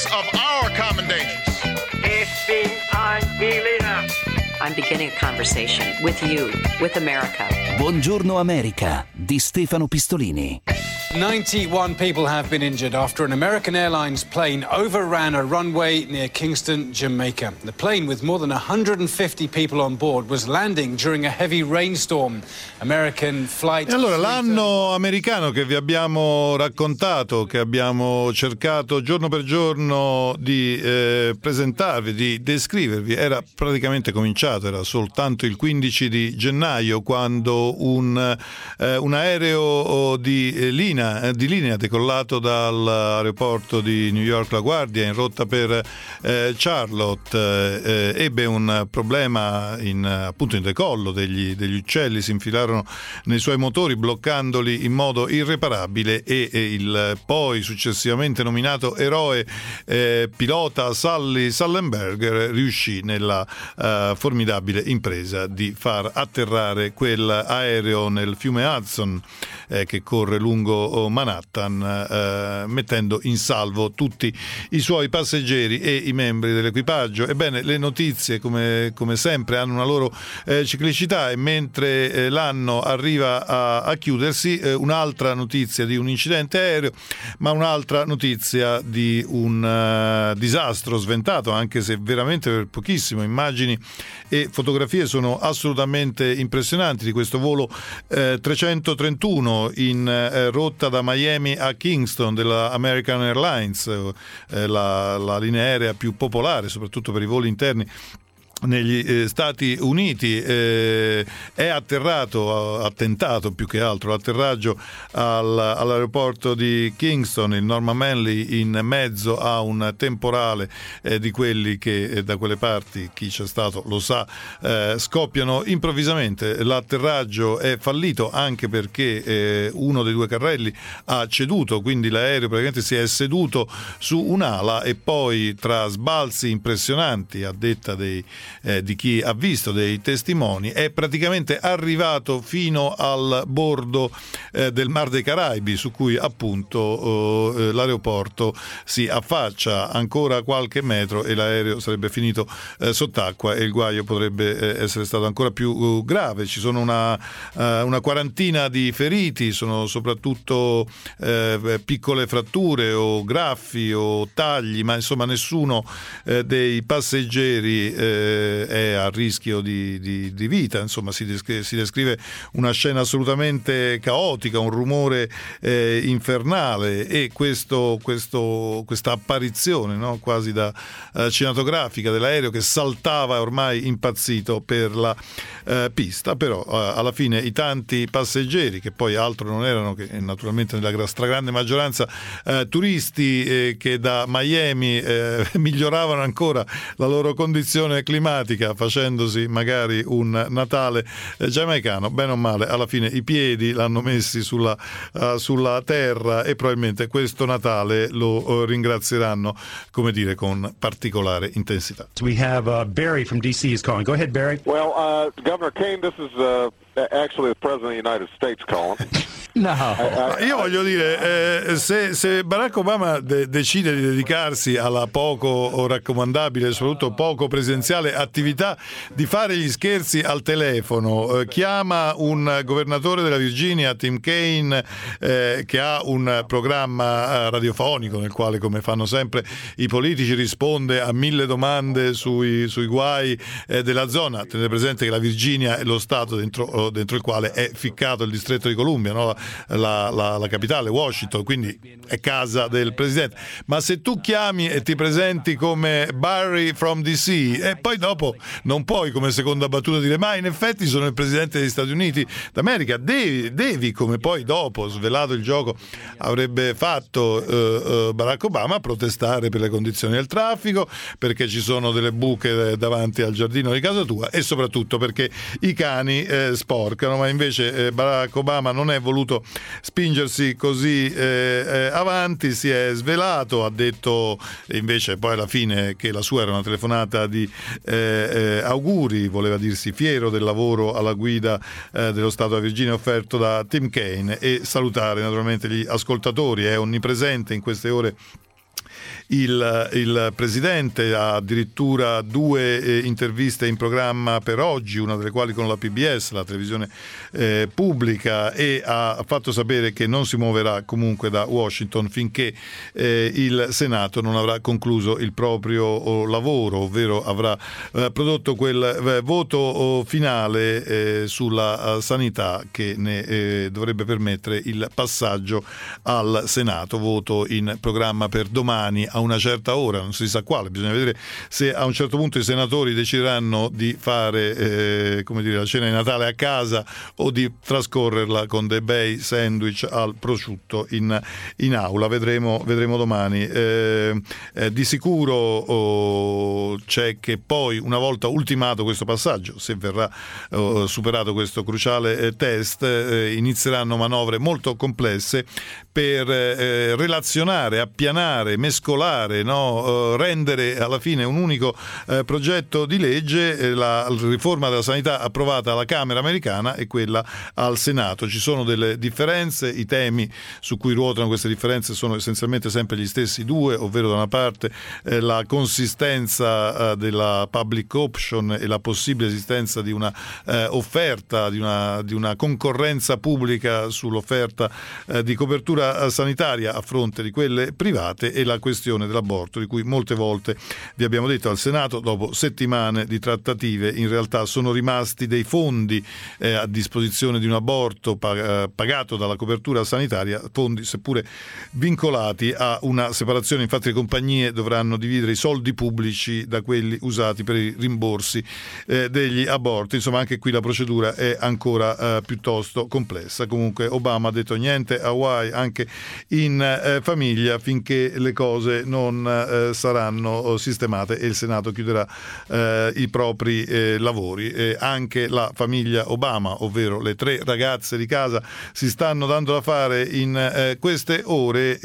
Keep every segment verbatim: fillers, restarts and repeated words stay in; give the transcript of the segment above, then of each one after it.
us of our common dangers. Ich bin ein Berliner. I'm beginning a conversation with you, with America. Buongiorno America di Stefano Pistolini. ninety-one people have been injured after an American Airlines plane overran a runway near Kingston, Jamaica. The plane, with more than one hundred fifty people on board, was landing during a heavy rainstorm. American flight... E allora, l'anno americano che vi abbiamo raccontato, che abbiamo cercato giorno per giorno di eh, presentarvi, di descrivervi, era praticamente cominciato, era soltanto il quindici di gennaio quando un, eh, un aereo di eh, linea di linea decollato dall'aeroporto di New York LaGuardia in rotta per eh, Charlotte eh, ebbe un problema in, appunto in decollo, degli, degli uccelli si infilarono nei suoi motori bloccandoli in modo irreparabile e, e il poi successivamente nominato eroe eh, pilota Sully Sullenberger riuscì nella eh, formidabile impresa di far atterrare quell'aereo nel fiume Hudson eh, che corre lungo Manhattan, eh, mettendo in salvo tutti i suoi passeggeri e i membri dell'equipaggio. Ebbene, le notizie come, come sempre hanno una loro eh, ciclicità e mentre eh, l'anno arriva a, a chiudersi eh, un'altra notizia di un incidente aereo, ma un'altra notizia di un uh, disastro sventato, anche se veramente per pochissimo. Immagini e fotografie sono assolutamente impressionanti di questo volo eh, trecentotrentuno in eh, rotta da Miami a Kingston della American Airlines, eh, la, la linea aerea più popolare soprattutto per i voli interni negli eh, Stati Uniti. Eh, è atterrato, ha tentato più che altro l'atterraggio al, all'aeroporto di Kingston, il Norman Manley, in mezzo a un temporale eh, di quelli che eh, da quelle parti, chi c'è stato lo sa, eh, scoppiano improvvisamente. L'atterraggio è fallito anche perché eh, uno dei due carrelli ha ceduto, quindi l'aereo praticamente si è seduto su un'ala e poi, tra sbalzi impressionanti a detta dei Eh, di chi ha visto, dei testimoni, è praticamente arrivato fino al bordo eh, del Mar dei Caraibi, su cui appunto eh, l'aeroporto si affaccia. Ancora qualche metro e l'aereo sarebbe finito eh, sott'acqua e il guaio potrebbe eh, essere stato ancora più uh, grave. Ci sono una, uh, una quarantina di feriti, sono soprattutto eh, piccole fratture o graffi o tagli, ma insomma nessuno eh, dei passeggeri eh, è a rischio di, di, di vita. Insomma, si descrive, si descrive una scena assolutamente caotica, un rumore eh, infernale e questo, questo, questa apparizione, no? quasi da eh, cinematografica dell'aereo che saltava ormai impazzito per la eh, pista. Però eh, alla fine i tanti passeggeri, che poi altro non erano che naturalmente nella stragrande maggioranza eh, turisti eh, che da Miami eh, miglioravano ancora la loro condizione climatica facendosi magari un Natale eh, giamaicano, bene o male alla fine i piedi l'hanno messi sulla, uh, sulla terra e probabilmente questo Natale lo uh, ringrazieranno, come dire, con particolare intensità. We have uh, Barry from D C is calling. Go ahead, Barry. Well, uh, Governor Kane, this is uh, actually the President of the United States calling. No. Io voglio dire, eh, se, se Barack Obama de- decide di dedicarsi alla poco raccomandabile, soprattutto poco presenziale attività di fare gli scherzi al telefono, eh, chiama un governatore della Virginia, Tim Kaine, eh, che ha un programma radiofonico nel quale, come fanno sempre i politici, risponde a mille domande sui, sui guai eh, della zona. Tenete presente che la Virginia è lo stato dentro, dentro il quale è ficcato il distretto di Columbia, no? La, la, la capitale, Washington, quindi è casa del presidente. Ma se tu chiami e ti presenti come Barry from D C e poi dopo non puoi come seconda battuta dire ma in effetti sono il presidente degli Stati Uniti d'America, devi, devi come poi dopo, svelato il gioco, avrebbe fatto eh, eh, Barack Obama, protestare per le condizioni del traffico, perché ci sono delle buche davanti al giardino di casa tua e soprattutto perché i cani eh, sporcano. Ma invece eh, Barack Obama non è voluto spingersi così eh, eh, avanti, si è svelato, ha detto invece poi alla fine che la sua era una telefonata di eh, eh, auguri, voleva dirsi fiero del lavoro alla guida eh, dello Stato della Virginia offerto da Tim Kaine e salutare naturalmente gli ascoltatori. È onnipresente in queste ore il, il presidente, ha addirittura due eh, interviste in programma per oggi, una delle quali con la P B S, la televisione eh, pubblica, e ha fatto sapere che non si muoverà comunque da Washington finché eh, il Senato non avrà concluso il proprio oh, lavoro, ovvero avrà eh, prodotto quel eh, voto oh, finale eh, sulla uh, sanità che ne eh, dovrebbe permettere il passaggio al Senato. Voto in programma per domani a una certa ora, non si sa quale, bisogna vedere se a un certo punto i senatori decideranno di fare eh, come dire, la cena di Natale a casa o di trascorrerla con dei bei sandwich al prosciutto in, in aula. Vedremo, vedremo domani. Eh, eh, di sicuro oh, c'è che poi, una volta ultimato questo passaggio, se verrà oh, superato questo cruciale eh, test, eh, inizieranno manovre molto complesse per eh, relazionare, appianare, mescolare, no? eh, rendere alla fine un unico eh, progetto di legge eh, la riforma della sanità approvata alla Camera americana e quella al Senato. Ci sono delle differenze, i temi su cui ruotano queste differenze sono essenzialmente sempre gli stessi due, ovvero da una parte eh, la consistenza eh, della public option e la possibile esistenza di una eh, offerta, di una, di una concorrenza pubblica sull'offerta eh, di copertura sanitaria a fronte di quelle private, e la questione dell'aborto, di cui molte volte vi abbiamo detto al Senato, dopo settimane di trattative, in realtà sono rimasti dei fondi eh, a disposizione di un aborto pag- pagato dalla copertura sanitaria, fondi seppure vincolati a una separazione. Infatti le compagnie dovranno dividere i soldi pubblici da quelli usati per i rimborsi eh, degli aborti. Insomma, anche qui la procedura è ancora eh, piuttosto complessa. Comunque Obama ha detto niente Hawaii anche in eh, famiglia finché le cose non eh, saranno sistemate e il Senato chiuderà eh, i propri eh, lavori. E anche la famiglia Obama, ovvero le tre ragazze di casa, si stanno dando da fare in eh, queste ore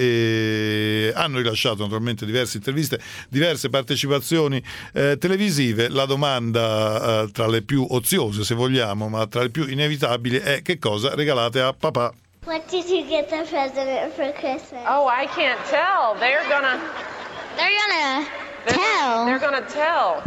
e hanno rilasciato naturalmente diverse interviste, diverse partecipazioni eh, televisive. La domanda eh, tra le più oziose, se vogliamo, ma tra le più inevitabili, è: che cosa regalate a papà? What did you get the president for Christmas? Oh, I can't tell. They're gonna... They're gonna They're tell. Gonna, they're gonna tell.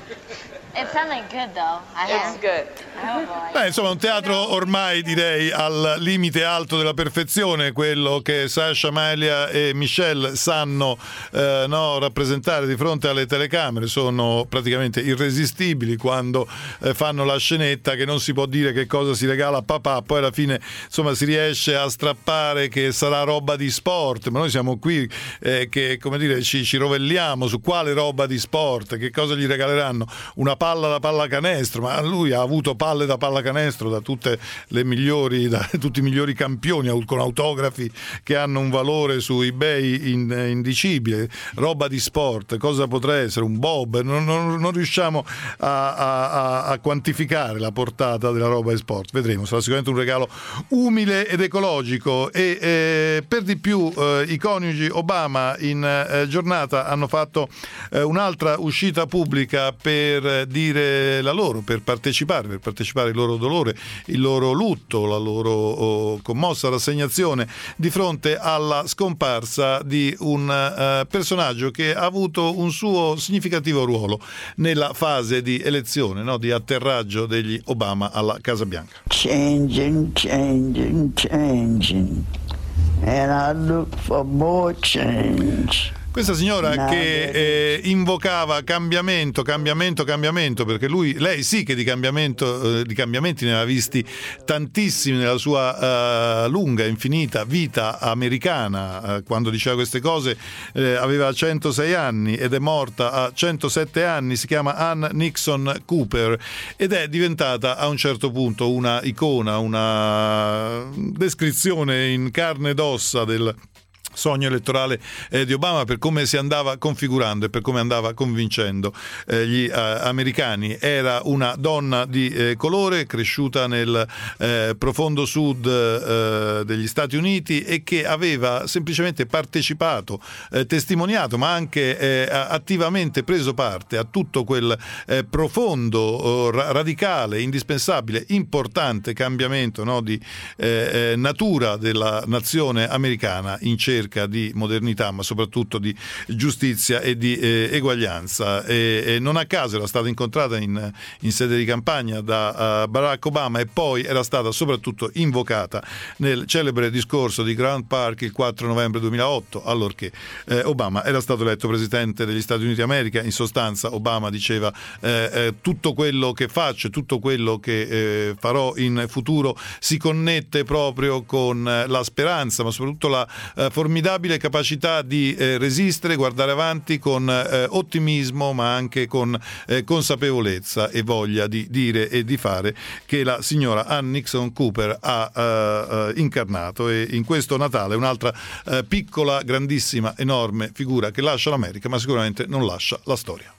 It's something good, though. I It's good. Beh, insomma, un teatro ormai direi al limite alto della perfezione, quello che Sasha, Malia e Michelle sanno eh, no, rappresentare di fronte alle telecamere. Sono praticamente irresistibili quando eh, fanno la scenetta che non si può dire che cosa si regala a papà, poi alla fine insomma si riesce a strappare che sarà roba di sport, ma noi siamo qui eh, che, come dire, ci, ci rovelliamo su quale roba di sport, che cosa gli regaleranno, una palla da pallacanestro, ma lui ha avuto palle da pallacanestro da tutte le migliori, da tutti i migliori campioni, con autografi che hanno un valore su eBay indicibile. Roba di sport, cosa potrà essere? Un bob? Non, non, non riusciamo a, a, a quantificare la portata della roba di sport. Vedremo, sarà sicuramente un regalo umile ed ecologico. E eh, per di più eh, i coniugi Obama in eh, giornata hanno fatto eh, un'altra uscita pubblica per dire la loro, per partecipare, per partecipare il loro dolore, il loro lutto, la loro oh, commossa rassegnazione di fronte alla scomparsa di un uh, personaggio che ha avuto un suo significativo ruolo nella fase di elezione, no, di atterraggio degli Obama alla Casa Bianca. Changing, changing, changing, and I look for more change. Questa signora no, che eh, invocava cambiamento, cambiamento, cambiamento, perché lui, lei sì che di cambiamento, eh, di cambiamenti ne aveva visti tantissimi nella sua uh, lunga, infinita vita americana. Uh, quando diceva queste cose eh, aveva centosei anni ed è morta a centosette anni. Si chiama Ann Nixon Cooper ed è diventata a un certo punto una icona, una descrizione in carne ed ossa del sogno elettorale eh, di Obama, per come si andava configurando e per come andava convincendo eh, gli eh, americani. Era una donna di eh, colore, cresciuta nel eh, profondo sud eh, degli Stati Uniti e che aveva semplicemente partecipato, eh, testimoniato, ma anche eh, attivamente preso parte a tutto quel eh, profondo, eh, radicale, indispensabile, importante cambiamento, no, di eh, natura della nazione americana in cerca ricerca di modernità, ma soprattutto di giustizia e di eh, eguaglianza. E, e non a caso era stata incontrata in, in sede di campagna da uh, Barack Obama e poi era stata soprattutto invocata nel celebre discorso di Grant Park il quattro novembre duemilaotto, allorché eh, Obama era stato eletto presidente degli Stati Uniti d'America. In sostanza Obama diceva eh, eh, tutto quello che faccio, tutto quello che eh, farò in futuro si connette proprio con eh, la speranza, ma soprattutto la eh, formidabile capacità di eh, resistere, guardare avanti con eh, ottimismo, ma anche con eh, consapevolezza e voglia di dire e di fare, che la signora Ann Nixon Cooper ha eh, incarnato. E in questo Natale un'altra eh, piccola, grandissima, enorme figura che lascia l'America, ma sicuramente non lascia la storia.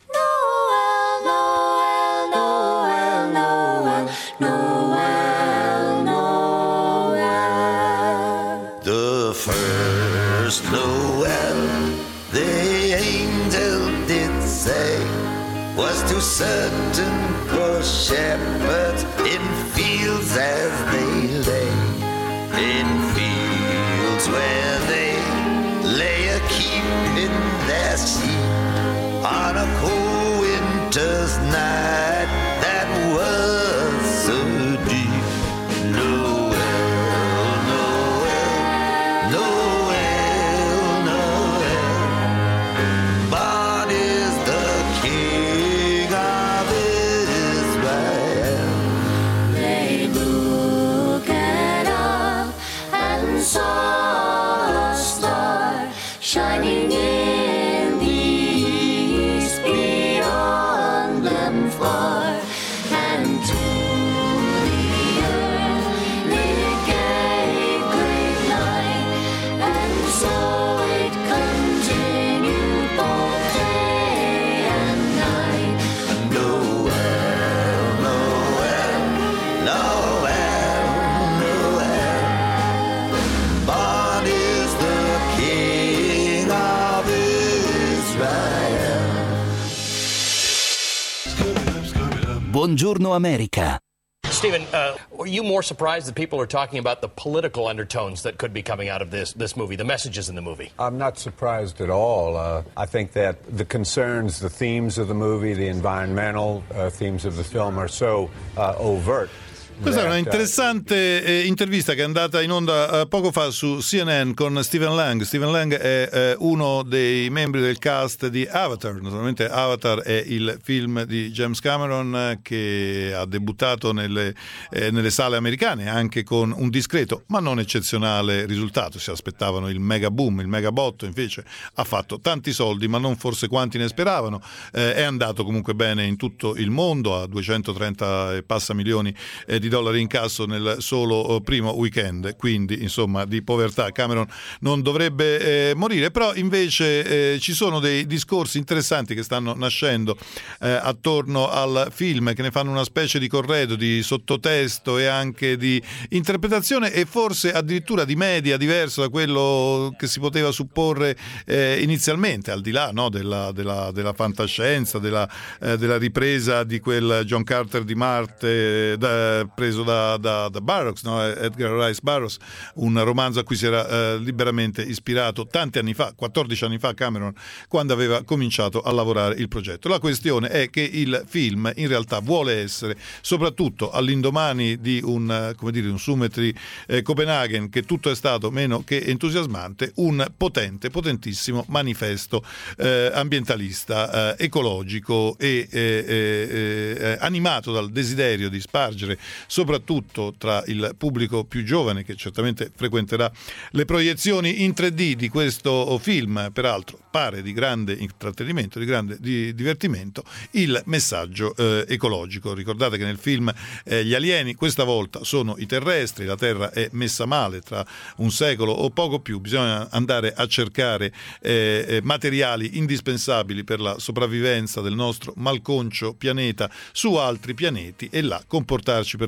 The first Noel, the angel did say, was to certain poor shepherds in fields as they lay, in fields where they lay a keeping their sheep on a cold winter's night that was so deep. Noel, Noel, Noel, Noel, born is the King of Israel. They looked up and saw a star shining in the east beyond them far, and to the earth it gave great light, and so it continued both day and night. Noel, Noel, Noel, Noel, born is the King of Israel. Buongiorno America. Stephen, uh, were you more surprised that people are talking about the political undertones that could be coming out of this this movie, the messages in the movie? I'm not surprised at all. Uh, I think that the concerns, the themes of the movie, the environmental uh, themes of the film are so uh, overt. Questa è una interessante eh, intervista che è andata in onda eh, poco fa su C N N con Stephen Lang. Stephen Lang è eh, uno dei membri del cast di Avatar. Naturalmente Avatar è il film di James Cameron eh, che ha debuttato nelle, eh, nelle sale americane anche con un discreto ma non eccezionale risultato. Si aspettavano il mega boom, il mega botto, invece ha fatto tanti soldi ma non forse quanti ne speravano. Eh, è andato comunque bene in tutto il mondo, a duecentotrenta e passa milioni eh, di dollari in casso nel solo primo weekend, quindi insomma di povertà Cameron non dovrebbe eh, morire. Però invece eh, ci sono dei discorsi interessanti che stanno nascendo eh, attorno al film, che ne fanno una specie di corredo, di sottotesto e anche di interpretazione e forse addirittura di media diverso da quello che si poteva supporre eh, inizialmente, al di là no, della, della, della fantascienza, della, eh, della ripresa di quel John Carter di Marte eh, da, preso da, da, da Burroughs, no? Edgar Rice Burroughs, un romanzo a cui si era eh, liberamente ispirato tanti anni fa, quattordici anni fa Cameron, quando aveva cominciato a lavorare il progetto. La questione è che il film in realtà vuole essere, soprattutto all'indomani di un, come dire, un Summit di eh, Copenaghen, che tutto è stato meno che entusiasmante, un potente, potentissimo manifesto eh, ambientalista, eh, ecologico e eh, eh, eh, animato dal desiderio di spargere soprattutto tra il pubblico più giovane, che certamente frequenterà le proiezioni in tre D di questo film, peraltro pare di grande intrattenimento, di grande di divertimento, il messaggio eh, ecologico. Ricordate che nel film eh, gli alieni questa volta sono i terrestri, la Terra è messa male, tra un secolo o poco più bisogna andare a cercare eh, eh, materiali indispensabili per la sopravvivenza del nostro malconcio pianeta su altri pianeti e là comportarci per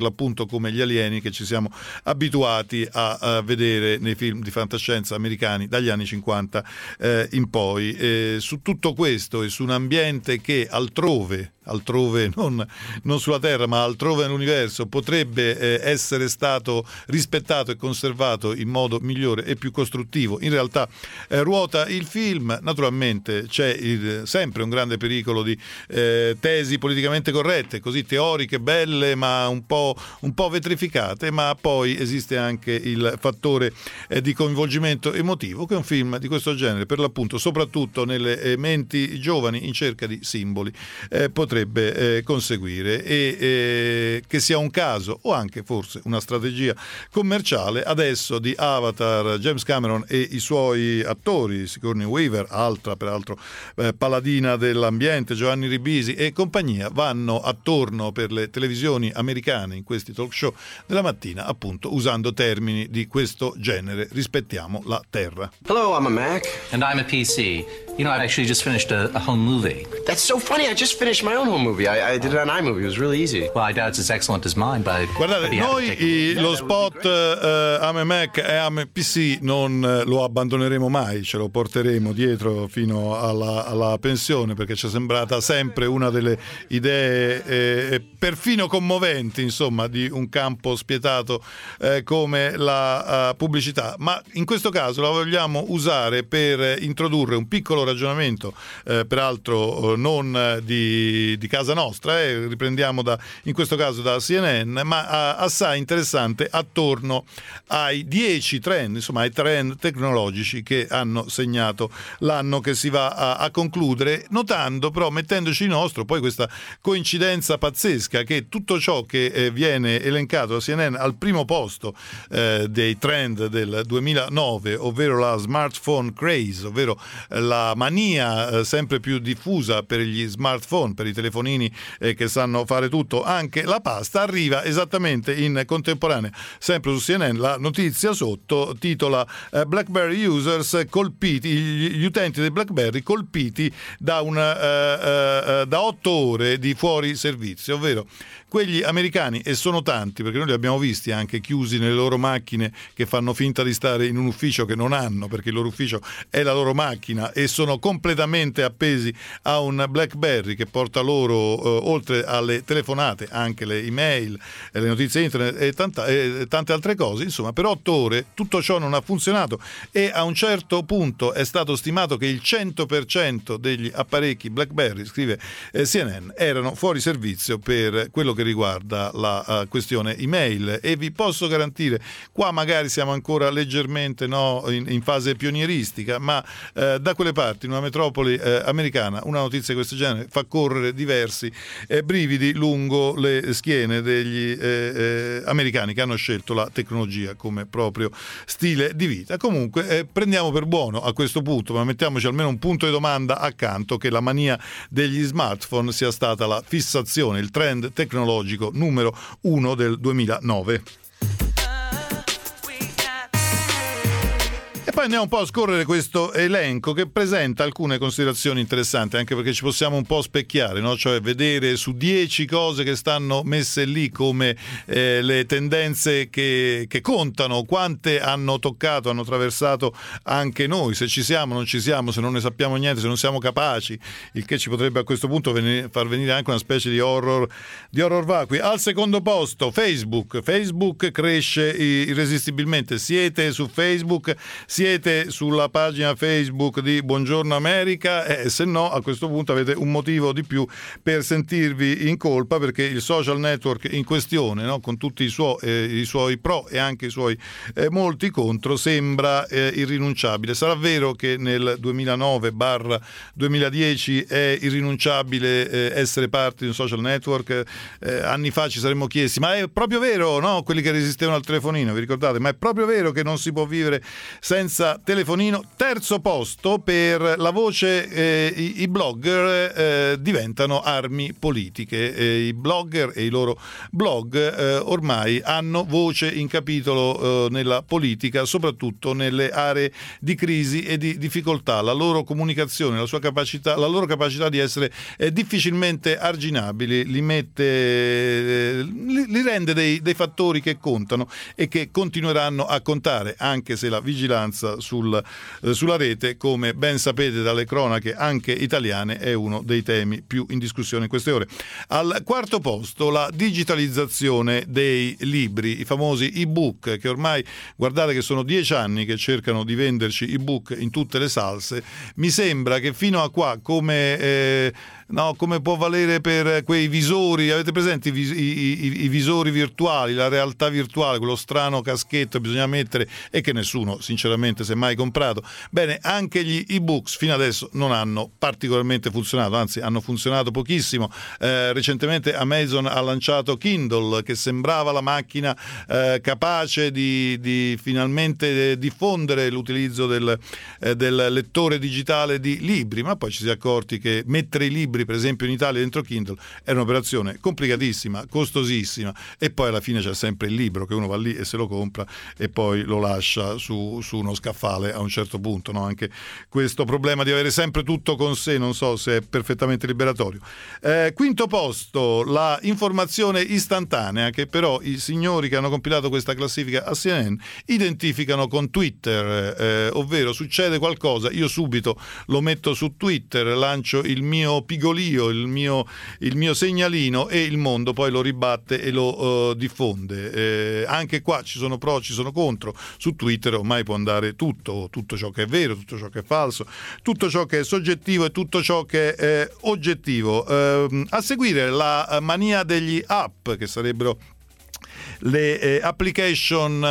l'appunto come gli alieni che ci siamo abituati a, a vedere nei film di fantascienza americani dagli anni cinquanta eh, in poi. Eh, su tutto questo e su un ambiente che altrove altrove non, non sulla Terra ma altrove nell'universo potrebbe eh, essere stato rispettato e conservato in modo migliore e più costruttivo, in realtà eh, ruota il film. Naturalmente c'è il, sempre un grande pericolo di eh, tesi politicamente corrette, così teoriche, belle ma un po', un po' vetrificate, ma poi esiste anche il fattore eh, di coinvolgimento emotivo che un film di questo genere, per l'appunto soprattutto nelle eh, menti giovani in cerca di simboli, eh, potrebbe potrebbe eh, conseguire e eh, che sia un caso o anche forse una strategia commerciale adesso di Avatar, James Cameron e i suoi attori, Sigourney Weaver, altra peraltro eh, paladina dell'ambiente, Giovanni Ribisi e compagnia, vanno attorno per le televisioni americane in questi talk show della mattina, appunto usando termini di questo genere: rispettiamo la terra. Hello, I'm a Mac. And I'm a P C. You know, I actually just finished a, a home movie. That's so funny. I just finished my own home movie. I, I did it on iMovie. It was really easy. Well, I doubt it's as excellent as mine, but... Guardate, noi i, lo spot uh, I'm a Mac e I'm a P C non uh, lo abbandoneremo mai, ce lo porteremo dietro fino alla, alla pensione, perché ci è sembrata sempre una delle idee eh, perfino commoventi, insomma, di un campo spietato eh, come la uh, pubblicità. Ma in questo caso la vogliamo usare per introdurre un piccolo ragionamento, eh, peraltro eh, non eh, di, di casa nostra, eh, riprendiamo da, in questo caso da C N N, ma a, assai interessante attorno ai dieci trend, insomma ai trend tecnologici che hanno segnato l'anno che si va a, a concludere, notando però, mettendoci nostro, poi questa coincidenza pazzesca che tutto ciò che eh, viene elencato da C N N al primo posto eh, dei trend del duemilanove, ovvero la smartphone craze, ovvero la mania eh, sempre più diffusa per gli smartphone, per i telefonini eh, che sanno fare tutto, anche la pasta, arriva esattamente in contemporanea, sempre su C N N. La notizia sotto titola eh, BlackBerry users colpiti, gli, gli utenti dei BlackBerry colpiti da, una, eh, eh, da otto ore di fuori servizio, ovvero quegli americani, e sono tanti perché noi li abbiamo visti anche chiusi nelle loro macchine che fanno finta di stare in un ufficio che non hanno, perché il loro ufficio è la loro macchina, e sono completamente appesi a un BlackBerry che porta loro eh, oltre alle telefonate anche le email, eh, le notizie internet e, tanta, e tante altre cose. Insomma, per otto ore tutto ciò non ha funzionato e a un certo punto è stato stimato che il cento per cento degli apparecchi BlackBerry, scrive eh, C N N, erano fuori servizio per quello che riguarda la uh, questione email. E vi posso garantire, qua magari siamo ancora leggermente no, in, in fase pionieristica, ma uh, da quelle parti, in una metropoli uh, americana, una notizia di questo genere fa correre diversi eh, brividi lungo le schiene degli eh, eh, americani che hanno scelto la tecnologia come proprio stile di vita. Comunque eh, prendiamo per buono a questo punto, ma mettiamoci almeno un punto di domanda accanto, che la mania degli smartphone sia stata la fissazione, il trend tecnologico numero uno del duemilanove. E poi andiamo un po' a scorrere questo elenco che presenta alcune considerazioni interessanti, anche perché ci possiamo un po' specchiare, no? Cioè vedere su dieci cose che stanno messe lì come eh, le tendenze che, che contano, quante hanno toccato, hanno attraversato anche noi, se ci siamo, non ci siamo, se non ne sappiamo niente, se non siamo capaci, il che ci potrebbe a questo punto venire, far venire anche una specie di horror, di horror vacui. Al secondo posto Facebook, Facebook cresce irresistibilmente. Siete su Facebook? Siete sulla pagina Facebook di Buongiorno America? E eh, se no, a questo punto avete un motivo di più per sentirvi in colpa, perché il social network in questione, no, con tutti i, suo, eh, i suoi pro e anche i suoi eh, molti contro, sembra eh, irrinunciabile. Sarà vero che nel duemilanove duemiladieci è irrinunciabile eh, essere parte di un social network? Eh, anni fa ci saremmo chiesti, ma è proprio vero, no? Quelli che resistevano al telefonino, vi ricordate? Ma è proprio vero che non si può vivere senza senza telefonino. Terzo posto per la voce, eh, i, i blogger eh, diventano armi politiche. Eh, I blogger e i loro blog eh, ormai hanno voce in capitolo eh, nella politica, soprattutto nelle aree di crisi e di difficoltà. La loro comunicazione, la sua capacità, la loro capacità di essere eh, difficilmente arginabili li mette, eh, li, li rende dei, dei fattori che contano e che continueranno a contare, anche se la vigilanza sul, eh, sulla rete, come ben sapete dalle cronache anche italiane, è uno dei temi più in discussione in queste ore. Al quarto posto la digitalizzazione dei libri, i famosi ebook, che ormai, guardate che sono dieci anni che cercano di venderci ebook in tutte le salse. Mi sembra che fino a qua, come eh, no, come può valere per quei visori, avete presenti i, vis- i, i, i visori virtuali, la realtà virtuale, quello strano caschetto che bisogna mettere e che nessuno sinceramente si è mai comprato? Bene, anche gli ebooks fino adesso non hanno particolarmente funzionato, anzi hanno funzionato pochissimo. Eh, recentemente Amazon ha lanciato Kindle, che sembrava la macchina eh, capace di, di finalmente diffondere l'utilizzo del, eh, del lettore digitale di libri, ma poi ci si è accorti che mettere i libri, per esempio in Italia, dentro Kindle è un'operazione complicatissima, costosissima, e poi alla fine c'è sempre il libro che uno va lì e se lo compra e poi lo lascia su, su uno scaffale a un certo punto, no? Anche questo problema di avere sempre tutto con sé non so se è perfettamente liberatorio. Eh, quinto posto, la informazione istantanea, che però i signori che hanno compilato questa classifica a C N N identificano con Twitter, eh, ovvero succede qualcosa, io subito lo metto su Twitter, lancio il mio pigolio, il mio, il mio segnalino e il mondo poi lo ribatte e lo uh, diffonde. Eh, anche qua ci sono pro, ci sono contro. Su Twitter ormai può andare tutto, tutto ciò che è vero, tutto ciò che è falso, tutto ciò che è soggettivo e tutto ciò che è eh, oggettivo. Eh, a seguire la mania degli app, che sarebbero le eh, application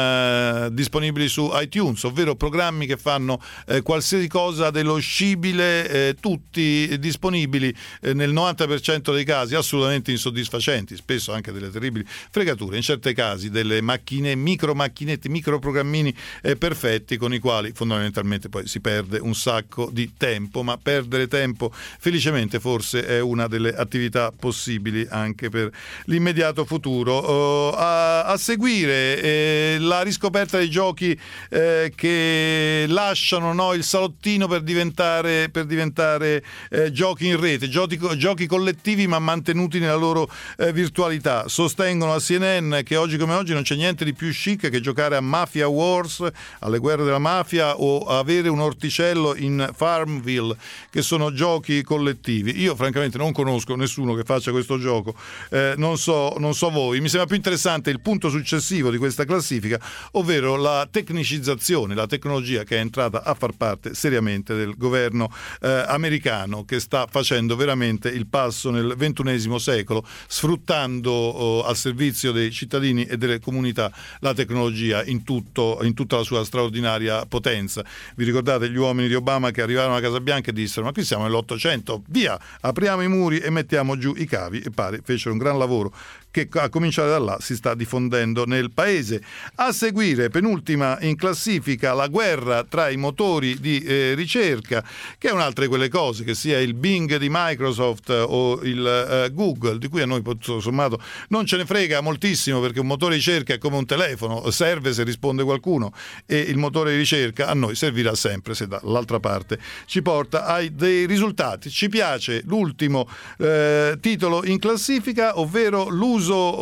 eh, disponibili su iTunes, ovvero programmi che fanno eh, qualsiasi cosa dello scibile, eh, tutti disponibili eh, nel novanta per cento dei casi assolutamente insoddisfacenti, spesso anche delle terribili fregature, in certi casi delle macchine, micro macchinette, microprogrammini eh, perfetti, con i quali fondamentalmente poi si perde un sacco di tempo, ma perdere tempo felicemente forse è una delle attività possibili anche per l'immediato futuro. Uh, A, a seguire eh, la riscoperta dei giochi eh, che lasciano, no, il salottino per diventare, per diventare eh, giochi in rete, giochi, giochi collettivi ma mantenuti nella loro eh, virtualità. Sostengono a C N N che oggi come oggi non c'è niente di più chic che giocare a Mafia Wars, alle guerre della mafia, o avere un orticello in Farmville, che sono giochi collettivi. Io francamente non conosco nessuno che faccia questo gioco, eh, non so, non so voi. Mi sembra più interessante il punto successivo di questa classifica, ovvero la tecnicizzazione, la tecnologia che è entrata a far parte seriamente del governo eh, americano, che sta facendo veramente il passo nel ventunesimo secolo, sfruttando oh, al servizio dei cittadini e delle comunità la tecnologia in, tutto, in tutta la sua straordinaria potenza. Vi ricordate gli uomini di Obama che arrivarono alla Casa Bianca e dissero: ma qui siamo nell'Ottocento, via, apriamo i muri e mettiamo giù i cavi, e pare fecero un gran lavoro che a cominciare da là si sta diffondendo nel paese. A seguire, penultima in classifica, la guerra tra i motori di eh, ricerca, che è un'altra di quelle cose, che sia il Bing di Microsoft o il eh, Google, di cui a noi tutto sommato non ce ne frega moltissimo, perché un motore di ricerca è come un telefono, serve se risponde qualcuno, e il motore di ricerca a noi servirà sempre se dall'altra parte ci porta ai dei risultati. Ci piace l'ultimo eh, titolo in classifica, ovvero l'uso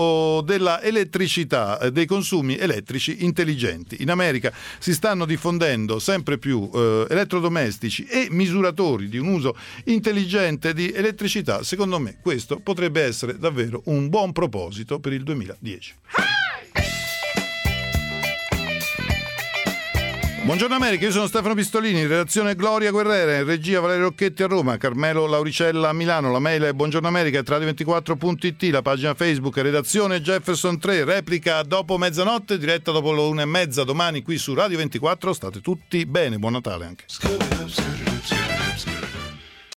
della elettricità, dei consumi elettrici intelligenti. In America si stanno diffondendo sempre più eh, elettrodomestici e misuratori di un uso intelligente di elettricità. Secondo me questo potrebbe essere davvero un buon proposito per il duemiladieci. Buongiorno America, io sono Stefano Pistolini, in redazione Gloria Guerrera, in regia Valerio Rocchetti a Roma, Carmelo Lauricella a Milano, la mail è buongiorno america tra ventiquattro punto it, la pagina Facebook redazione Jefferson tre, replica dopo mezzanotte, diretta dopo le una e mezza domani qui su Radio ventiquattro. State tutti bene, buon Natale anche.